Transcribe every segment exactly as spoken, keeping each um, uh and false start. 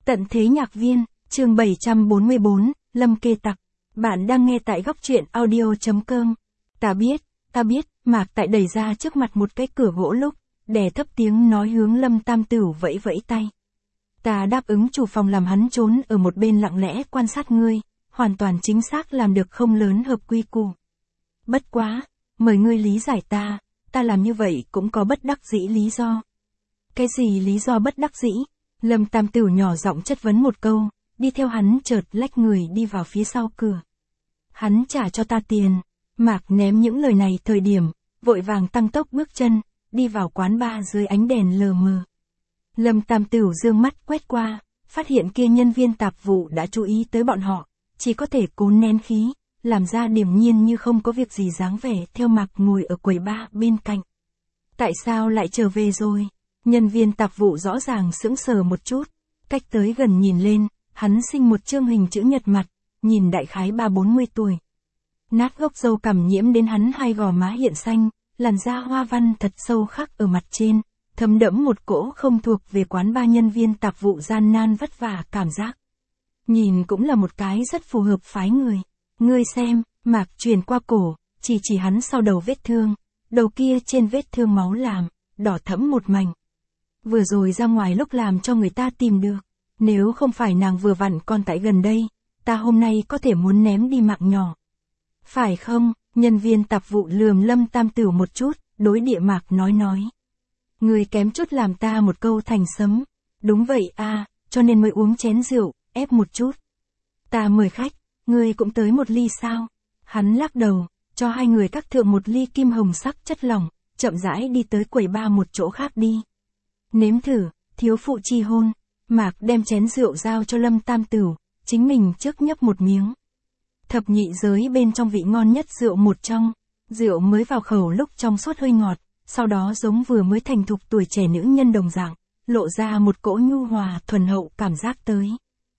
Tận thế nhạc viên, chương bảy trăm bốn mươi bốn, Lâm Kê Tặc. Bạn đang nghe tại góc truyện audio chấm com. Ta biết, ta biết, Mạc Tại đẩy ra trước mặt một cái cửa gỗ lúc, đè thấp tiếng nói hướng Lâm Tam Tửu vẫy vẫy tay. Ta đáp ứng chủ phòng làm hắn trốn ở một bên lặng lẽ quan sát ngươi, hoàn toàn chính xác làm được không lớn hợp quy củ. Bất quá, mời ngươi lý giải ta, ta làm như vậy cũng có bất đắc dĩ lý do. Cái gì lý do bất đắc dĩ? Lâm Tam Tửu nhỏ giọng chất vấn một câu, đi theo hắn chợt lách người đi vào phía sau cửa. Hắn trả cho ta tiền. Mạc ném những lời này thời điểm, vội vàng tăng tốc bước chân, đi vào quán bar dưới ánh đèn lờ mờ. Lâm Tam Tửu dương mắt quét qua, phát hiện kia nhân viên tạp vụ đã chú ý tới bọn họ, chỉ có thể cố nén khí, làm ra điềm nhiên như không có việc gì dáng vẻ theo Mạc ngồi ở quầy bar bên cạnh. Tại sao lại trở về rồi? Nhân viên tạp vụ rõ ràng sững sờ một chút, cách tới gần nhìn lên, hắn sinh một chương hình chữ nhật mặt, nhìn đại khái ba bốn mươi tuổi. Nát gốc râu cằm nhiễm đến hắn hai gò má hiện xanh, làn da hoa văn thật sâu khắc ở mặt trên, thấm đẫm một cỗ không thuộc về quán ba nhân viên tạp vụ gian nan vất vả cảm giác. Nhìn cũng là một cái rất phù hợp phái người. Ngươi xem, Mạc truyền qua cổ, chỉ chỉ hắn sau đầu vết thương, đầu kia trên vết thương máu làm, đỏ thẫm một mảnh. Vừa rồi ra ngoài lúc làm cho người ta tìm được, nếu không phải nàng vừa vặn còn tại gần đây, ta hôm nay có thể muốn ném đi mạng nhỏ. Phải không? Nhân viên tạp vụ lườm Lâm Tam Tửu một chút, đối địa Mạc nói nói. Người kém chút làm ta một câu thành sấm. Đúng vậy a, cho nên mới uống chén rượu, ép một chút. Ta mời khách, ngươi cũng tới một ly sao? Hắn lắc đầu, cho hai người các thượng một ly kim hồng sắc chất lỏng, chậm rãi đi tới quầy bar một chỗ khác đi. Nếm thử, thiếu phụ chi hôn. Mạc đem chén rượu giao cho Lâm Tam Tửu, chính mình trước nhấp một miếng. Thập nhị giới bên trong vị ngon nhất rượu một trong, rượu mới vào khẩu lúc trong suốt hơi ngọt, sau đó giống vừa mới thành thục tuổi trẻ nữ nhân đồng dạng, lộ ra một cỗ nhu hòa thuần hậu cảm giác tới.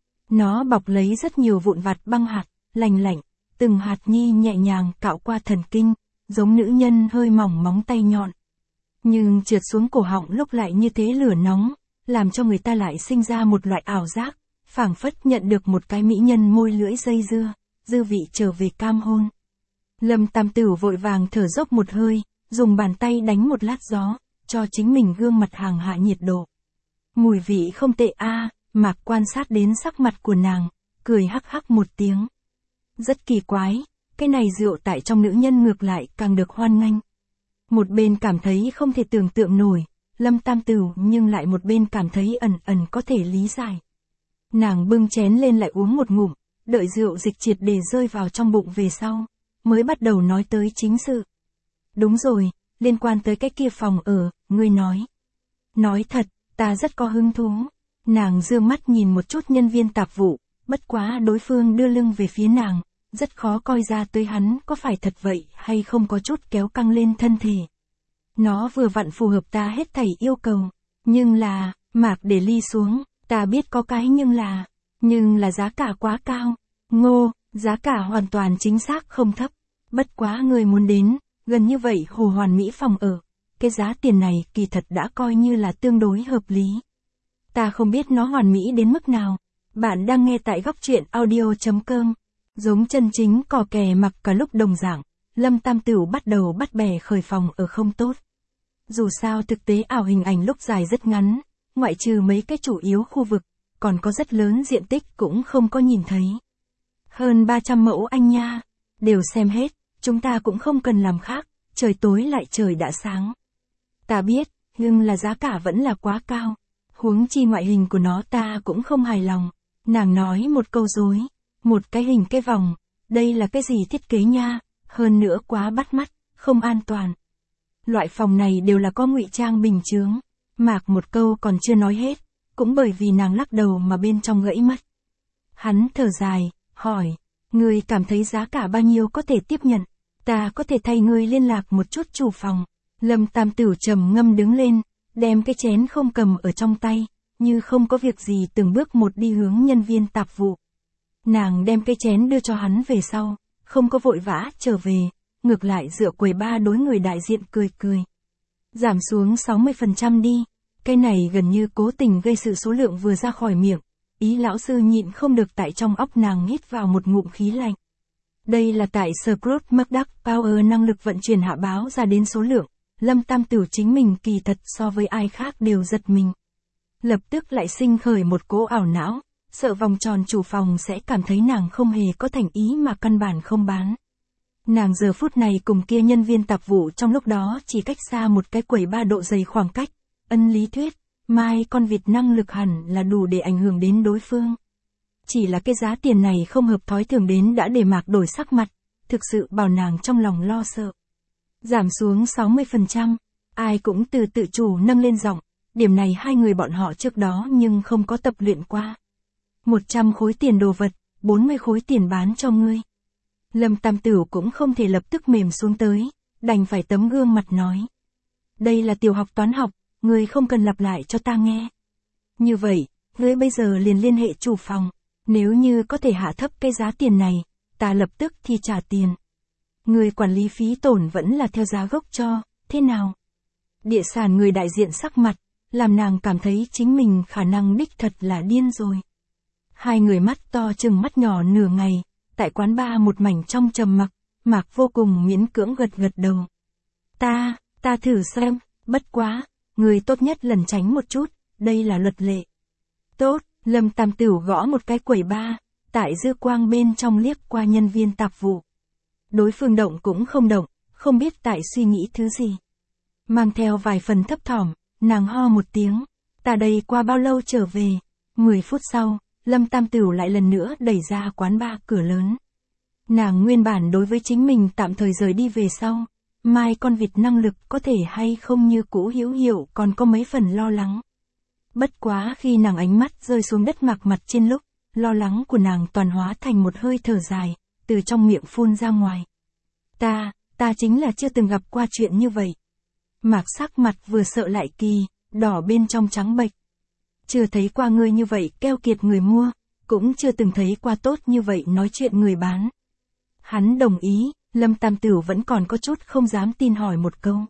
Nó bọc lấy rất nhiều vụn vặt băng hạt, lành lạnh, từng hạt nhi nhẹ nhàng cạo qua thần kinh, giống nữ nhân hơi mỏng móng tay nhọn. Nhưng trượt xuống cổ họng lúc lại như thế lửa nóng, làm cho người ta lại sinh ra một loại ảo giác, phảng phất nhận được một cái mỹ nhân môi lưỡi dây dưa, dư vị trở về cam hôn. Lâm Tam Tửu vội vàng thở dốc một hơi, dùng bàn tay đánh một lát gió, cho chính mình gương mặt hàng hạ nhiệt độ. Mùi vị không tệ a. Mạc quan sát đến sắc mặt của nàng, cười hắc hắc một tiếng. Rất kỳ quái, cái này rượu tại trong nữ nhân ngược lại càng được hoan nghênh. Một bên cảm thấy không thể tưởng tượng nổi, Lâm Tam Tửu nhưng lại một bên cảm thấy ẩn ẩn có thể lý giải. Nàng bưng chén lên lại uống một ngụm, đợi rượu dịch triệt để rơi vào trong bụng về sau, mới bắt đầu nói tới chính sự. Đúng rồi, liên quan tới cái kia phòng ở, ngươi nói. Nói thật, ta rất có hứng thú. Nàng dương mắt nhìn một chút nhân viên tạp vụ, bất quá đối phương đưa lưng về phía nàng, rất khó coi ra tới hắn có phải thật vậy hay không có chút kéo căng lên thân thể. Nó vừa vặn phù hợp ta hết thảy yêu cầu, nhưng là, Mạc để ly xuống, ta biết có cái nhưng là, nhưng là giá cả quá cao. Ngô, giá cả hoàn toàn chính xác không thấp, bất quá người muốn đến, gần như vậy hồ hoàn mỹ phòng ở, cái giá tiền này kỳ thật đã coi như là tương đối hợp lý. Ta không biết nó hoàn mỹ đến mức nào. Bạn đang nghe tại góc truyện audio chấm com. Giống chân chính cò kè mặc cả lúc đồng dạng, Lâm Tam Tửu bắt đầu bắt bè khởi phòng ở không tốt. Dù sao thực tế ảo hình ảnh lúc dài rất ngắn, ngoại trừ mấy cái chủ yếu khu vực, còn có rất lớn diện tích cũng không có nhìn thấy. Hơn ba trăm mẫu anh nha, đều xem hết, chúng ta cũng không cần làm khác, trời tối lại trời đã sáng. Ta biết, nhưng là giá cả vẫn là quá cao. Huống chi ngoại hình của nó ta cũng không hài lòng. Nàng nói một câu dối, một cái hình cái vòng, đây là cái gì thiết kế nha, hơn nữa quá bắt mắt, không an toàn. Loại phòng này đều là có ngụy trang bình chướng. Mạc một câu còn chưa nói hết, cũng bởi vì nàng lắc đầu mà bên trong gãy mất. Hắn thở dài, hỏi, ngươi cảm thấy giá cả bao nhiêu có thể tiếp nhận, ta có thể thay ngươi liên lạc một chút chủ phòng. Lâm Tam Tửu trầm ngâm đứng lên, đem cái chén không cầm ở trong tay, như không có việc gì từng bước một đi hướng nhân viên tạp vụ. Nàng đem cái chén đưa cho hắn về sau, không có vội vã trở về, ngược lại dựa quầy ba đối người đại diện cười cười. Giảm xuống sáu mươi phần trăm đi, cái này gần như cố tình gây sự số lượng vừa ra khỏi miệng, ý lão sư nhịn không được tại trong óc nàng hít vào một ngụm khí lạnh. Đây là tại Scrooge McDuck Power năng lực vận chuyển hạ báo ra đến số lượng, Lâm Tam Tửu chính mình kỳ thật so với ai khác đều giật mình. Lập tức lại sinh khởi một cỗ ảo não, sợ vòng tròn chủ phòng sẽ cảm thấy nàng không hề có thành ý mà căn bản không bán. Nàng giờ phút này cùng kia nhân viên tạp vụ trong lúc đó chỉ cách xa một cái quầy ba độ dày khoảng cách, ân lý thuyết, mai con vịt năng lực hẳn là đủ để ảnh hưởng đến đối phương. Chỉ là cái giá tiền này không hợp thói thường đến đã để Mạc đổi sắc mặt, thực sự bảo nàng trong lòng lo sợ. Giảm xuống sáu mươi phần trăm, ai cũng từ tự chủ nâng lên giọng, điểm này hai người bọn họ trước đó nhưng không có tập luyện qua. một trăm khối tiền đồ vật, bốn mươi khối tiền bán cho ngươi. Lâm Tam Tửu cũng không thể lập tức mềm xuống tới, đành phải tấm gương mặt nói. Đây là tiểu học toán học, ngươi không cần lặp lại cho ta nghe. Như vậy, ngươi bây giờ liền liên hệ chủ phòng, nếu như có thể hạ thấp cái giá tiền này, ta lập tức thì trả tiền. Người quản lý phí tổn vẫn là theo giá gốc cho, thế nào? Địa sản người đại diện sắc mặt, làm nàng cảm thấy chính mình khả năng đích thật là điên rồi. Hai người mắt to chừng mắt nhỏ nửa ngày, tại quán bar một mảnh trong trầm mặc, Mạc vô cùng miễn cưỡng gật gật đầu. Ta, ta thử xem, bất quá, người tốt nhất lẩn tránh một chút, đây là luật lệ. Tốt, Lâm Tam Tửu gõ một cái quầy bar, tại dư quang bên trong liếc qua nhân viên tạp vụ. Đối phương động cũng không động, không biết tại suy nghĩ thứ gì. Mang theo vài phần thấp thỏm, nàng ho một tiếng, ta đây qua bao lâu trở về? Mười phút sau, Lâm Tam Tửu lại lần nữa đẩy ra quán bar cửa lớn. Nàng nguyên bản đối với chính mình tạm thời rời đi về sau, mai con vịt năng lực có thể hay không như cũ hữu hiệu còn có mấy phần lo lắng. Bất quá khi nàng ánh mắt rơi xuống đất Mạc mặt trên lúc, lo lắng của nàng toàn hóa thành một hơi thở dài, từ trong miệng phun ra ngoài. Ta, ta chính là chưa từng gặp qua chuyện như vậy. Mạc sắc mặt vừa sợ lại kỳ, đỏ bên trong trắng bệch. Chưa thấy qua ngươi như vậy keo kiệt người mua, cũng chưa từng thấy qua tốt như vậy nói chuyện người bán. Hắn đồng ý, Lâm Tam Tửu vẫn còn có chút không dám tin hỏi một câu.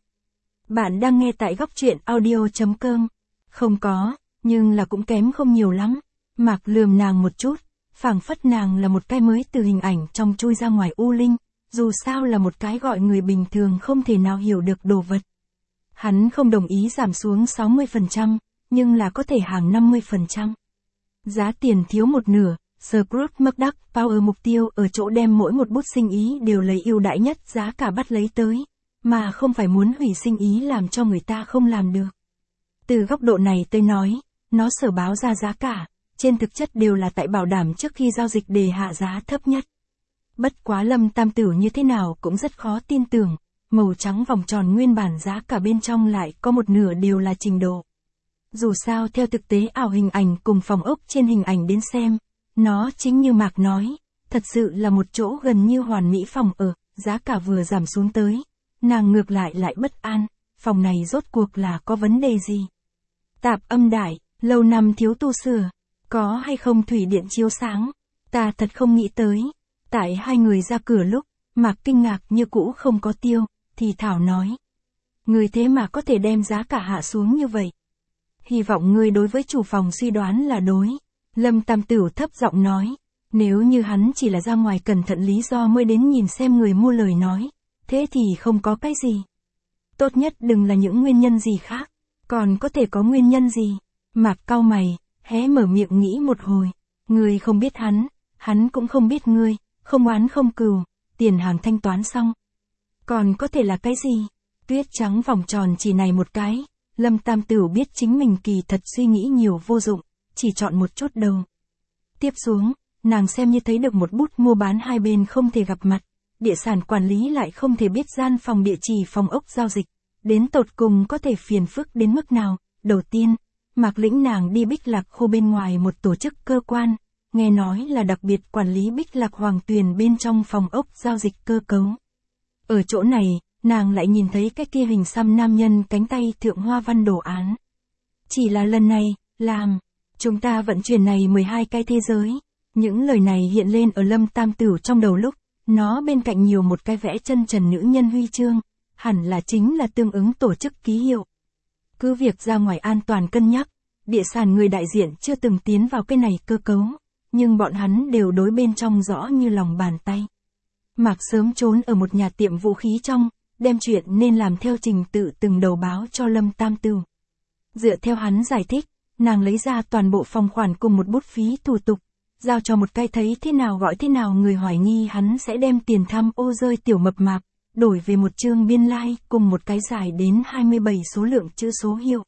Bạn đang nghe tại góc truyện audio.com. Không có, nhưng là cũng kém không nhiều lắm. Mạc lườm nàng một chút, phảng phất nàng là một cái mới từ hình ảnh trong chui ra ngoài u linh, dù sao là một cái gọi người bình thường không thể nào hiểu được đồ vật. Hắn không đồng ý giảm xuống sáu mươi phần trăm, nhưng là có thể hàng năm mươi phần trăm. Giá tiền thiếu một nửa, Scrooge McDuck Power mục tiêu ở chỗ đem mỗi một bút sinh ý đều lấy ưu đãi nhất giá cả bắt lấy tới, mà không phải muốn hủy sinh ý làm cho người ta không làm được. Từ góc độ này tôi nói, nó sở báo ra giá cả, trên thực chất đều là tại bảo đảm trước khi giao dịch đề hạ giá thấp nhất. Bất quá Lâm Tam Tửu như thế nào cũng rất khó tin tưởng, màu trắng vòng tròn nguyên bản giá cả bên trong lại có một nửa đều là trình độ. Dù sao theo thực tế ảo hình ảnh cùng phòng ốc trên hình ảnh đến xem, nó chính như Mạc nói, thật sự là một chỗ gần như hoàn mỹ phòng ở, giá cả vừa giảm xuống tới. Nàng ngược lại lại bất an, phòng này rốt cuộc là có vấn đề gì? Tạp âm đại, lâu năm thiếu tu sửa, có hay không thủy điện chiếu sáng? Ta thật không nghĩ tới. Tại hai người ra cửa lúc, Mạc kinh ngạc như cũ không có tiêu, thì Thảo nói. Người thế mà có thể đem giá cả hạ xuống như vậy. Hy vọng ngươi đối với chủ phòng suy đoán là đối. Lâm Tam Tửu thấp giọng nói. Nếu như hắn chỉ là ra ngoài cẩn thận lý do mới đến nhìn xem người mua lời nói, thế thì không có cái gì. Tốt nhất đừng là những nguyên nhân gì khác, còn có thể có nguyên nhân gì. Mạc cau mày, hé mở miệng nghĩ một hồi. Ngươi không biết hắn, hắn cũng không biết ngươi, không oán không cừu, tiền hàng thanh toán xong. Còn có thể là cái gì? Tuyết trắng vòng tròn chỉ này một cái, Lâm Tam Tửu biết chính mình kỳ thật suy nghĩ nhiều vô dụng, chỉ chọn một chút đầu. Tiếp xuống, nàng xem như thấy được một bút mua bán hai bên không thể gặp mặt, địa sản quản lý lại không thể biết gian phòng địa chỉ phòng ốc giao dịch, đến tột cùng có thể phiền phức đến mức nào. Đầu tiên, Mạc lĩnh nàng đi Bích Lạc khu bên ngoài một tổ chức cơ quan, nghe nói là đặc biệt quản lý Bích Lạc Hoàng Tuyền bên trong phòng ốc giao dịch cơ cấu. Ở chỗ này, nàng lại nhìn thấy cái kia hình xăm nam nhân cánh tay thượng hoa văn đồ án. Chỉ là lần này, làm, chúng ta vận chuyển này mười hai cái thế giới. Những lời này hiện lên ở Lâm Tam Tửu trong đầu lúc, nó bên cạnh nhiều một cái vẽ chân trần nữ nhân huy chương, hẳn là chính là tương ứng tổ chức ký hiệu. Cứ việc ra ngoài an toàn cân nhắc, địa sản người đại diện chưa từng tiến vào cái này cơ cấu, nhưng bọn hắn đều đối bên trong rõ như lòng bàn tay. Mạc sớm trốn ở một nhà tiệm vũ khí trong, đem chuyện nên làm theo trình tự từng đầu báo cho Lâm Tam Tửu. Dựa theo hắn giải thích, nàng lấy ra toàn bộ phòng khoản cùng một bút phí thủ tục, giao cho một cái thấy thế nào gọi thế nào người hoài nghi hắn sẽ đem tiền tham ô rơi tiểu mập mạp, đổi về một chương biên lai like cùng một cái dài đến hai mươi bảy số lượng chữ số hiệu.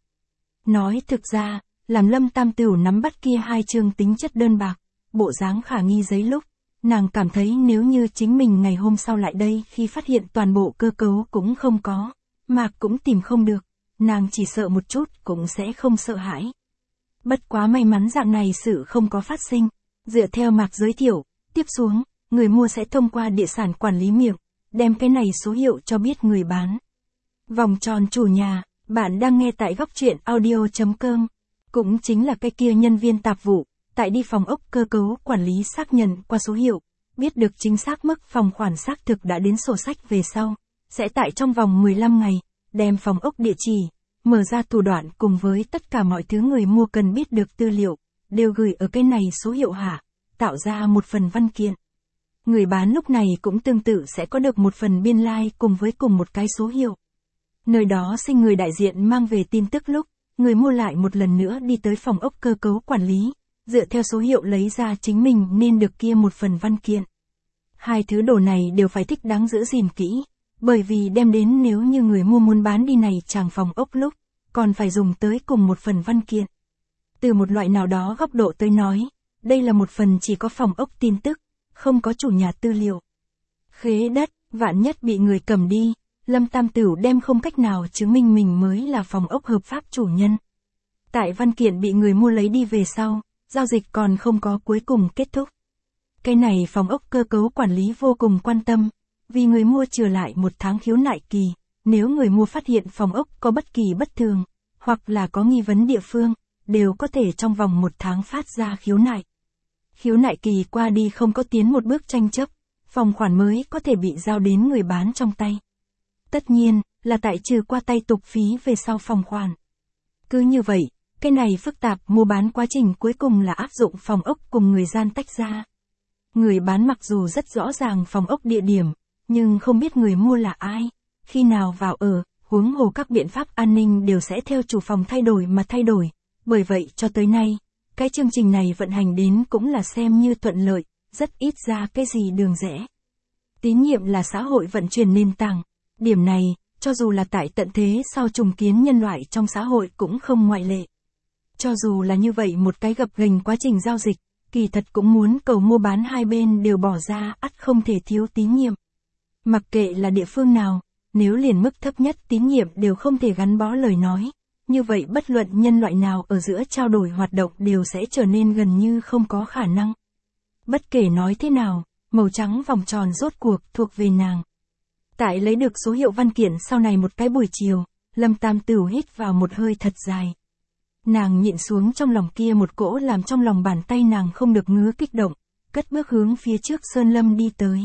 Nói thực ra, làm Lâm Tam Tửu nắm bắt kia hai chương tính chất đơn bạc, bộ dáng khả nghi giấy lúc, nàng cảm thấy nếu như chính mình ngày hôm sau lại đây khi phát hiện toàn bộ cơ cấu cũng không có, Mạc cũng tìm không được, nàng chỉ sợ một chút cũng sẽ không sợ hãi. Bất quá may mắn dạng này sự không có phát sinh, dựa theo Mạc giới thiệu, tiếp xuống, người mua sẽ thông qua địa sản quản lý miệng, đem cái này số hiệu cho biết người bán. Vòng tròn chủ nhà, bạn đang nghe tại góc truyện audio chấm com, cũng chính là cái kia nhân viên tạp vụ, tại đi phòng ốc cơ cấu quản lý xác nhận qua số hiệu, biết được chính xác mức phòng khoản xác thực đã đến sổ sách về sau, sẽ tại trong vòng mười lăm ngày, đem phòng ốc địa chỉ, mở ra thủ đoạn cùng với tất cả mọi thứ người mua cần biết được tư liệu, đều gửi ở cái này số hiệu hạ, tạo ra một phần văn kiện. Người bán lúc này cũng tương tự sẽ có được một phần biên lai like cùng với cùng một cái số hiệu. Nơi đó xin người đại diện mang về tin tức lúc, người mua lại một lần nữa đi tới phòng ốc cơ cấu quản lý, dựa theo số hiệu lấy ra chính mình nên được kia một phần văn kiện. Hai thứ đồ này đều phải thích đáng giữ gìn kỹ, bởi vì đem đến nếu như người mua muốn bán đi này chàng phòng ốc lúc, còn phải dùng tới cùng một phần văn kiện. Từ một loại nào đó góc độ tới nói, đây là một phần chỉ có phòng ốc tin tức, không có chủ nhà tư liệu. Khế đất, vạn nhất bị người cầm đi, Lâm Tam Tửu đem không cách nào chứng minh mình mới là phòng ốc hợp pháp chủ nhân. Tại văn kiện bị người mua lấy đi về sau, giao dịch còn không có cuối cùng kết thúc. Cái này phòng ốc cơ cấu quản lý vô cùng quan tâm, vì người mua trừ lại một tháng khiếu nại kỳ, nếu người mua phát hiện phòng ốc có bất kỳ bất thường, hoặc là có nghi vấn địa phương, đều có thể trong vòng một tháng phát ra khiếu nại. Khiếu nại kỳ qua đi không có tiến một bước tranh chấp, phòng khoản mới có thể bị giao đến người bán trong tay. Tất nhiên, là tại trừ qua tay tục phí về sau phòng khoản. Cứ như vậy, cái này phức tạp mua bán quá trình cuối cùng là áp dụng phòng ốc cùng người gian tách ra. Người bán mặc dù rất rõ ràng phòng ốc địa điểm, nhưng không biết người mua là ai, khi nào vào ở, huống hồ các biện pháp an ninh đều sẽ theo chủ phòng thay đổi mà thay đổi. Bởi vậy cho tới nay, cái chương trình này vận hành đến cũng là xem như thuận lợi, rất ít ra cái gì đường rẽ. Tín nhiệm là xã hội vận chuyển nền tảng. Điểm này, cho dù là tại tận thế sau trùng kiến nhân loại trong xã hội cũng không ngoại lệ. Cho dù là như vậy một cái gập ghềnh quá trình giao dịch, kỳ thật cũng muốn cầu mua bán hai bên đều bỏ ra ắt không thể thiếu tín nhiệm. Mặc kệ là địa phương nào, nếu liền mức thấp nhất tín nhiệm đều không thể gắn bó lời nói, như vậy bất luận nhân loại nào ở giữa trao đổi hoạt động đều sẽ trở nên gần như không có khả năng. Bất kể nói thế nào, màu trắng vòng tròn rốt cuộc thuộc về nàng. Tại lấy được số hiệu văn kiện sau này một cái buổi chiều, Lâm Tam Tửu hít vào một hơi thật dài. Nàng nhịn xuống trong lòng kia một cỗ làm trong lòng bàn tay nàng không được ngứa kích động, cất bước hướng phía trước Sơn Lâm đi tới.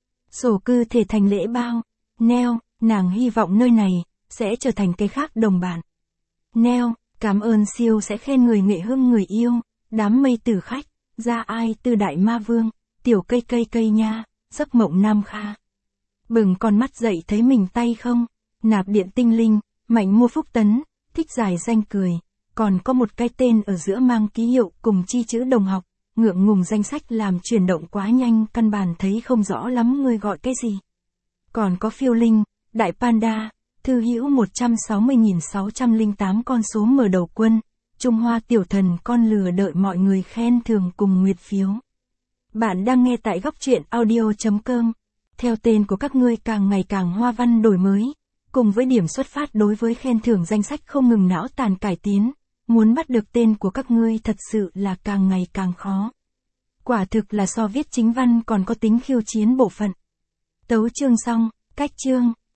Sổ cư thể thành lễ bao, neo, nàng hy vọng nơi này, sẽ trở thành cái khác đồng bản. Neo, cảm ơn siêu sẽ khen người nghệ hưng người yêu, đám mây tử khách, ra ai tư đại ma vương, tiểu cây cây cây nha, giấc mộng nam kha. Bừng con mắt dậy thấy mình tay không, nạp điện tinh linh, mạnh mua phúc tấn, thích giải danh cười, còn có một cái tên ở giữa mang ký hiệu cùng chi chữ đồng học, ngượng ngùng danh sách làm chuyển động quá nhanh căn bản thấy không rõ lắm người gọi cái gì. Còn có phiêu linh, đại panda, thư hữu một trăm sáu mươi nghìn sáu trăm lẻ tám con số mở đầu quân, Trung Hoa tiểu thần con lừa đợi mọi người khen thưởng cùng nguyệt phiếu. Bạn đang nghe tại góc truyện audio chấm com. Theo tên của các ngươi càng ngày càng hoa văn đổi mới, cùng với điểm xuất phát đối với khen thưởng danh sách không ngừng não tàn cải tiến, muốn bắt được tên của các ngươi thật sự là càng ngày càng khó. Quả thực là so viết chính văn còn có tính khiêu chiến bộ phận. Tấu chương xong, cách chương.